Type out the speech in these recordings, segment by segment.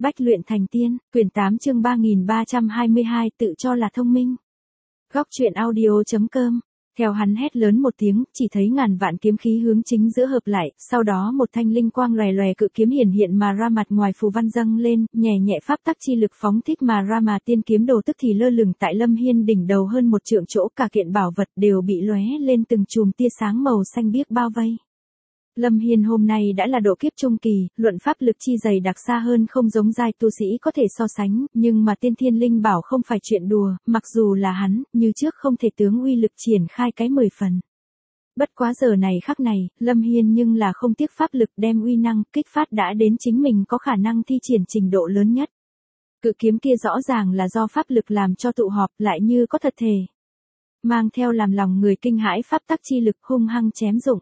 Bách luyện thành tiên, quyển 8 chương 3322 tự cho là thông minh. Góc truyện audio.com. Theo hắn hét lớn một tiếng, chỉ thấy ngàn vạn kiếm khí hướng chính giữa hợp lại, sau đó một thanh linh quang lòe lòe cự kiếm hiển hiện mà ra mặt ngoài phù văn dâng lên, nhẹ nhẹ pháp tắc chi lực phóng thích mà ra mà tiên kiếm đồ tức thì lơ lửng tại Lâm Hiên đỉnh đầu hơn một trượng chỗ, cả kiện bảo vật đều bị lóe lên từng chùm tia sáng màu xanh biếc bao vây. Lâm Hiên hôm nay đã là độ kiếp trung kỳ, luận pháp lực chi dày đặc xa hơn không giống giai tu sĩ có thể so sánh, nhưng mà tiên thiên linh bảo không phải chuyện đùa, mặc dù là hắn, như trước không thể tướng uy lực triển khai cái 10 phần. Bất quá giờ này khắc này, Lâm Hiên nhưng là không tiếc pháp lực đem uy năng kích phát đã đến chính mình có khả năng thi triển trình độ lớn nhất. Cự kiếm kia rõ ràng là do pháp lực làm cho tụ họp lại như có thật thể. Mang theo làm lòng người kinh hãi pháp tắc chi lực hung hăng chém dụng.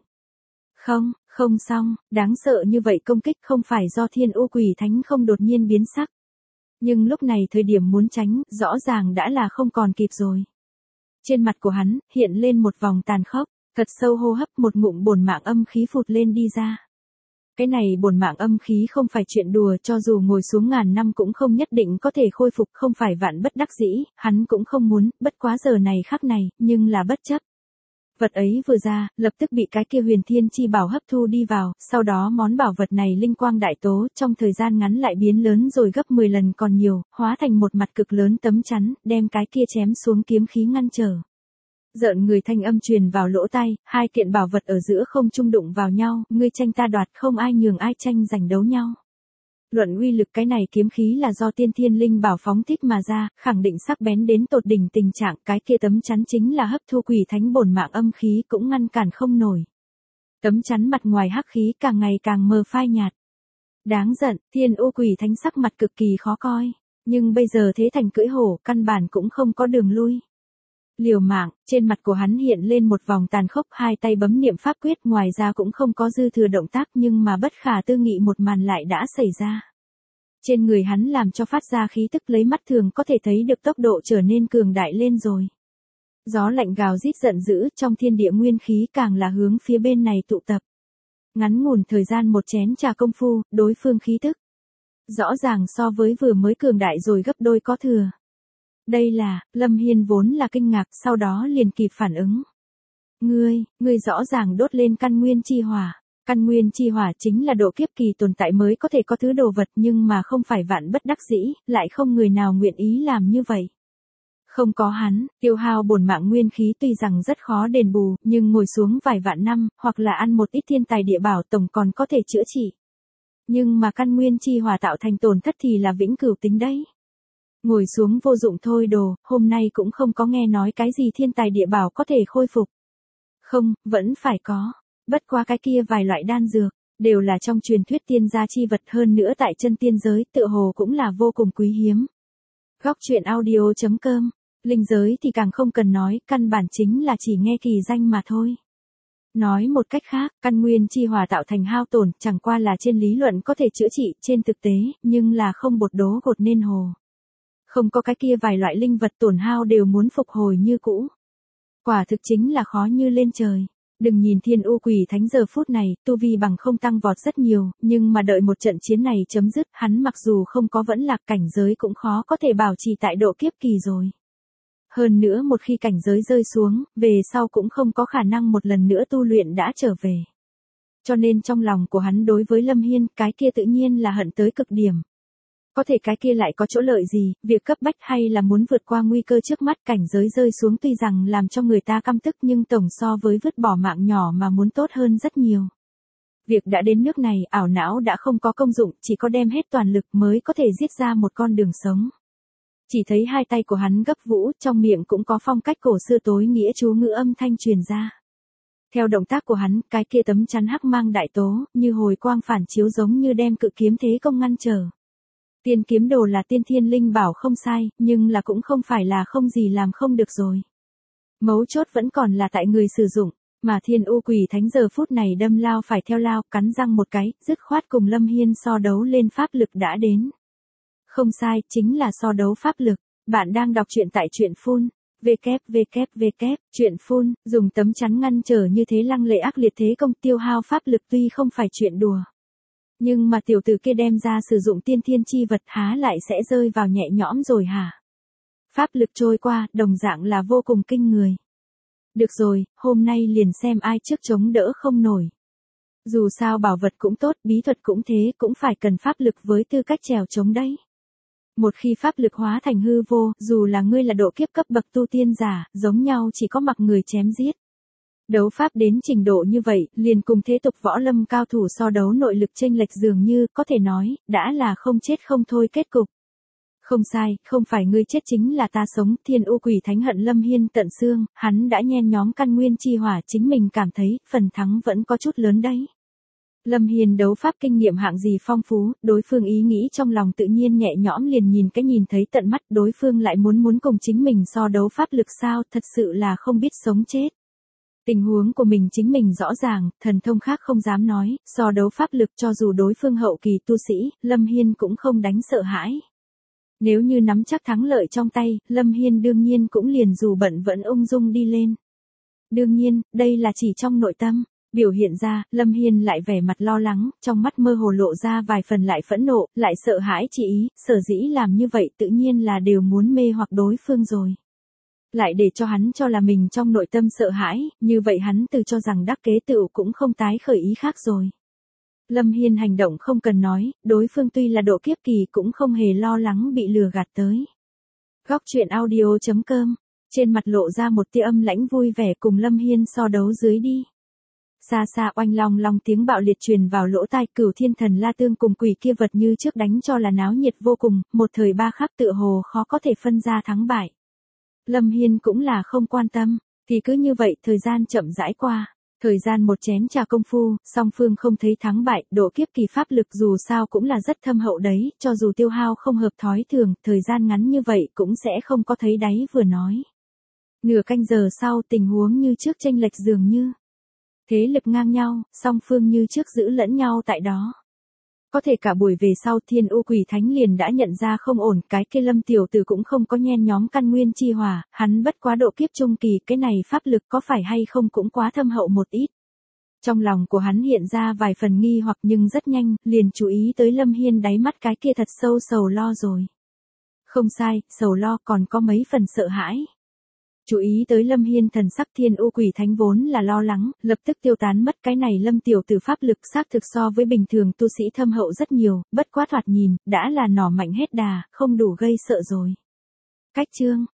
Không xong, đáng sợ như vậy công kích không phải do Thiên U Quỷ Thánh không đột nhiên biến sắc. Nhưng lúc này thời điểm muốn tránh, rõ ràng đã là không còn kịp rồi. Trên mặt của hắn, hiện lên một vòng tàn khốc, thật sâu hô hấp một ngụm bổn mạng âm khí phụt lên đi ra. Cái này bổn mạng âm khí không phải chuyện đùa, cho dù ngồi xuống ngàn năm cũng không nhất định có thể khôi phục, không phải vạn bất đắc dĩ, hắn cũng không muốn, bất quá giờ này khắc này, nhưng là bất chấp. Vật ấy vừa ra, lập tức bị cái kia huyền thiên chi bảo hấp thu đi vào, sau đó món bảo vật này linh quang đại tố, trong thời gian ngắn lại biến lớn rồi gấp 10 lần còn nhiều, hóa thành một mặt cực lớn tấm chắn, đem cái kia chém xuống kiếm khí ngăn trở. Rợn người thanh âm truyền vào lỗ tai, hai kiện bảo vật ở giữa không trung đụng vào nhau, ngươi tranh ta đoạt, không ai nhường ai tranh giành đấu nhau. Luận uy lực cái này kiếm khí là do tiên thiên linh bảo phóng thích mà ra, khẳng định sắc bén đến tột đỉnh tình trạng, cái kia tấm chắn chính là hấp thu quỷ thánh bổn mạng âm khí cũng ngăn cản không nổi. Tấm chắn mặt ngoài hắc khí càng ngày càng mờ phai nhạt. Đáng giận, Thiên U Quỷ Thánh sắc mặt cực kỳ khó coi, nhưng bây giờ thế thành cưỡi hổ, căn bản cũng không có đường lui. Liều mạng, trên mặt của hắn hiện lên một vòng tàn khốc, hai tay bấm niệm pháp quyết, ngoài ra cũng không có dư thừa động tác, nhưng mà bất khả tư nghị một màn lại đã xảy ra. Trên người hắn làm cho phát ra khí tức lấy mắt thường có thể thấy được tốc độ trở nên cường đại lên rồi. Gió lạnh gào rít giận dữ, trong thiên địa nguyên khí càng là hướng phía bên này tụ tập. Ngắn ngủn thời gian một chén trà công phu, đối phương khí tức rõ ràng so với vừa mới cường đại rồi gấp đôi có thừa. Đây là, Lâm Hiên vốn là kinh ngạc, sau đó liền kịp phản ứng. Ngươi rõ ràng đốt lên căn nguyên chi hỏa. Căn nguyên chi hỏa chính là độ kiếp kỳ tồn tại mới có thể có thứ đồ vật, nhưng mà không phải vạn bất đắc dĩ, lại không người nào nguyện ý làm như vậy. Không có hắn, tiêu hao bổn mạng nguyên khí tuy rằng rất khó đền bù, nhưng ngồi xuống vài vạn năm, hoặc là ăn một ít thiên tài địa bảo tổng còn có thể chữa trị. Nhưng mà căn nguyên chi hỏa tạo thành tổn thất thì là vĩnh cửu tính đấy. Ngồi xuống vô dụng thôi đồ, hôm nay cũng không có nghe nói cái gì thiên tài địa bảo có thể khôi phục. Không, vẫn phải có. Bất quá cái kia vài loại đan dược, đều là trong truyền thuyết tiên gia chi vật, hơn nữa tại chân tiên giới tựa hồ cũng là vô cùng quý hiếm. Góc truyện audio.com, linh giới thì càng không cần nói, căn bản chính là chỉ nghe kỳ danh mà thôi. Nói một cách khác, căn nguyên chi hỏa tạo thành hao tổn, chẳng qua là trên lý luận có thể chữa trị, trên thực tế, nhưng là không bột đố gột nên hồ. Không có cái kia vài loại linh vật tổn hao đều muốn phục hồi như cũ. Quả thực chính là khó như lên trời. Đừng nhìn Thiên U Quỷ Thánh giờ phút này, tu vi bằng không tăng vọt rất nhiều, nhưng mà đợi một trận chiến này chấm dứt, hắn mặc dù không có vẫn lạc cảnh giới cũng khó có thể bảo trì tại độ kiếp kỳ rồi. Hơn nữa một khi cảnh giới rơi xuống, về sau cũng không có khả năng một lần nữa tu luyện đã trở về. Cho nên trong lòng của hắn đối với Lâm Hiên, cái kia tự nhiên là hận tới cực điểm. Có thể cái kia lại có chỗ lợi gì, việc cấp bách hay là muốn vượt qua nguy cơ trước mắt, cảnh giới rơi xuống tuy rằng làm cho người ta căm tức nhưng tổng so với vứt bỏ mạng nhỏ mà muốn tốt hơn rất nhiều. Việc đã đến nước này, ảo não đã không có công dụng, chỉ có đem hết toàn lực mới có thể giết ra một con đường sống. Chỉ thấy hai tay của hắn gấp vũ, trong miệng cũng có phong cách cổ xưa tối nghĩa chú ngữ âm thanh truyền ra. Theo động tác của hắn, cái kia tấm chắn hắc mang đại tố, như hồi quang phản chiếu giống như đem cự kiếm thế công ngăn trở. Tiên kiếm đồ là tiên thiên linh bảo không sai, nhưng là cũng không phải là không gì làm không được rồi. Mấu chốt vẫn còn là tại người sử dụng, mà Thiên U Quỷ Thánh giờ phút này đâm lao phải theo lao, cắn răng một cái, dứt khoát cùng Lâm Hiên so đấu lên pháp lực đã đến. Không sai, chính là so đấu pháp lực. Bạn đang đọc truyện tại truyện Phun. Truyện Phun, dùng tấm chắn ngăn trở như thế lăng lệ ác liệt thế công, tiêu hao pháp lực tuy không phải chuyện đùa. Nhưng mà tiểu tử kia đem ra sử dụng tiên thiên chi vật há lại sẽ rơi vào nhẹ nhõm rồi hả? Pháp lực trôi qua, đồng dạng là vô cùng kinh người. Được rồi, hôm nay liền xem ai trước chống đỡ không nổi. Dù sao bảo vật cũng tốt, bí thuật cũng thế, cũng phải cần pháp lực với tư cách trèo chống đấy. Một khi pháp lực hóa thành hư vô, dù là ngươi là độ kiếp cấp bậc tu tiên giả, giống nhau chỉ có mặc người chém giết. Đấu pháp đến trình độ như vậy, liền cùng thế tục võ lâm cao thủ so đấu nội lực chênh lệch dường như, có thể nói, đã là không chết không thôi kết cục. Không sai, không phải ngươi chết chính là ta sống, Thiên U Quỷ Thánh hận Lâm Hiên tận xương, hắn đã nhen nhóm căn nguyên chi hỏa, chính mình cảm thấy, phần thắng vẫn có chút lớn đấy. Lâm Hiên đấu pháp kinh nghiệm hạng gì phong phú, đối phương ý nghĩ trong lòng tự nhiên nhẹ nhõm liền nhìn thấy tận mắt, đối phương lại muốn cùng chính mình so đấu pháp lực sao, thật sự là không biết sống chết. Tình huống của mình chính mình rõ ràng, thần thông khác không dám nói, so đấu pháp lực cho dù đối phương hậu kỳ tu sĩ, Lâm Hiên cũng không đánh sợ hãi. Nếu như nắm chắc thắng lợi trong tay, Lâm Hiên đương nhiên cũng liền dù bận vẫn ung dung đi lên. Đương nhiên, đây là chỉ trong nội tâm. Biểu hiện ra, Lâm Hiên lại vẻ mặt lo lắng, trong mắt mơ hồ lộ ra vài phần lại phẫn nộ, lại sợ hãi chỉ ý, sở dĩ làm như vậy tự nhiên là đều muốn mê hoặc đối phương rồi. Lại để cho hắn cho là mình trong nội tâm sợ hãi, như vậy hắn từ cho rằng đắc kế tựu cũng không tái khởi ý khác rồi. Lâm Hiên hành động không cần nói, đối phương tuy là độ kiếp kỳ cũng không hề lo lắng bị lừa gạt tới. Góc truyện audio.com, trên mặt lộ ra một tia âm lãnh vui vẻ cùng Lâm Hiên so đấu dưới đi. Xa xa oanh long long tiếng bạo liệt truyền vào lỗ tai, Cửu Thiên Thần La Tương cùng quỷ kia vật như trước đánh cho là náo nhiệt vô cùng, một thời ba khắc tựa hồ khó có thể phân ra thắng bại. Lâm Hiên cũng là không quan tâm, thì cứ như vậy thời gian chậm rãi qua. Thời gian một chén trà công phu, song phương không thấy thắng bại, độ kiếp kỳ pháp lực dù sao cũng là rất thâm hậu đấy, cho dù tiêu hao không hợp thói thường, thời gian ngắn như vậy cũng sẽ không có thấy đáy vừa nói. Nửa canh giờ sau tình huống như trước chênh lệch dường như. Thế lực ngang nhau, song phương như trước giữ lẫn nhau tại đó. Có thể cả buổi về sau Thiên U Quỷ Thánh liền đã nhận ra không ổn, cái kia Lâm tiểu tử cũng không có nhen nhóm căn nguyên chi hỏa, hắn bất quá độ kiếp trung kỳ, cái này pháp lực có phải hay không cũng quá thâm hậu một ít. Trong lòng của hắn hiện ra vài phần nghi hoặc nhưng rất nhanh, liền chú ý tới Lâm Hiên đáy mắt cái kia thật sâu sầu lo rồi. Không sai, sầu lo còn có mấy phần sợ hãi. Chú ý tới Lâm Hiên thần sắc Thiên U Quỷ Thánh vốn là lo lắng, lập tức tiêu tán mất cái này Lâm tiểu tử pháp lực xác thực so với bình thường tu sĩ thâm hậu rất nhiều, bất quá thoạt nhìn, đã là nỏ mạnh hết đà, không đủ gây sợ rồi. Cách chương